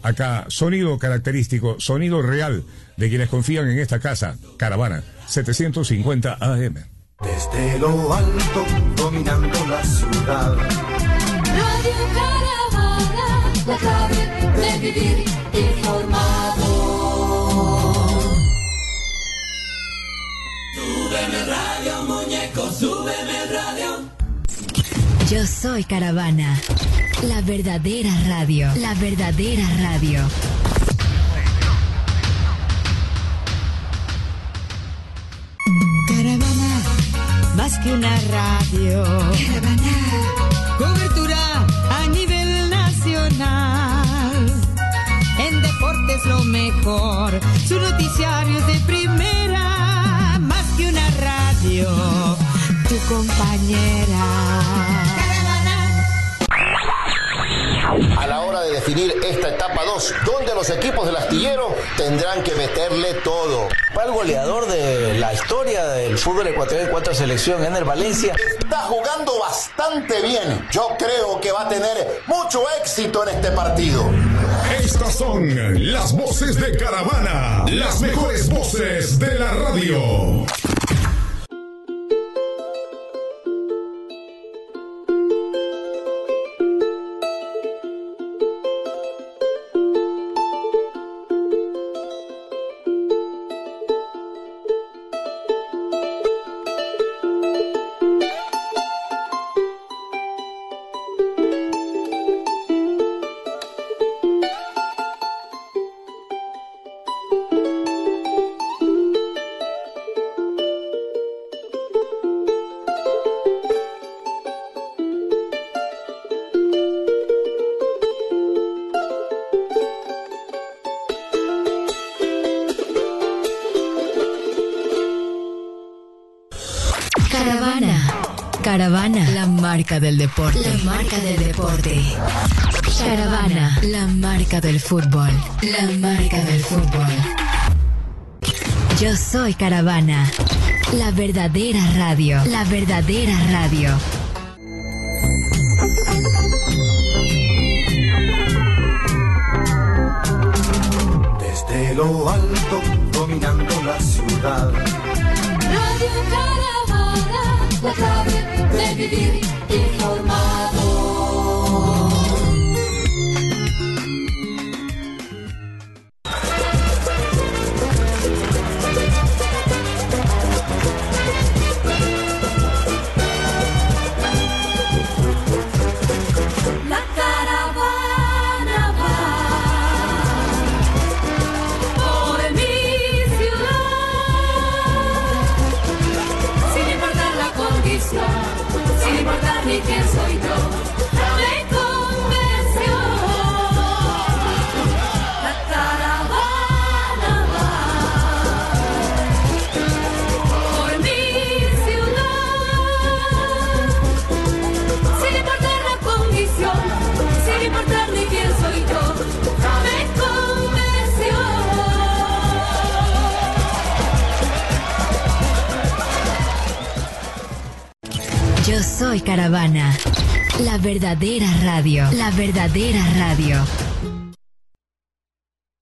Acá, sonido característico, sonido real de quienes confían en esta casa. Caravana 750 AM. Desde lo alto, dominando la ciudad. Radio Caravana, la clave de vivir informado. Súbeme el radio, muñeco, súbeme el radio. Yo soy Caravana, la verdadera radio, la verdadera radio. Caravana, más que una radio. Caravana, cobertura a nivel nacional. En deportes lo mejor, su noticiario es de primera. Más que una radio, tu compañera. A la hora de definir esta etapa 2, donde los equipos del astillero tendrán que meterle todo. Para el goleador de la historia del fútbol ecuatoriano en cuanto a selección, Ener Valencia, está jugando bastante bien. Yo creo que va a tener mucho éxito en este partido. Estas son las voces de Caravana, las mejores voces de la radio. Caravana, la marca del deporte. La marca del deporte. Caravana, la marca del fútbol. La marca del fútbol. Yo soy Caravana, la verdadera radio. La verdadera radio. Desde lo alto, dominando la ciudad. Radio Caravana, la clave de vivir informado. La caravana va por mi ciudad, sin importar la condición, sin importar ni quién soy yo, me convenció. La caravana va por mi ciudad, sin importar la condición, sin importar ni quién soy yo, me convenció. Yo soy Caravana, la verdadera radio. La verdadera radio.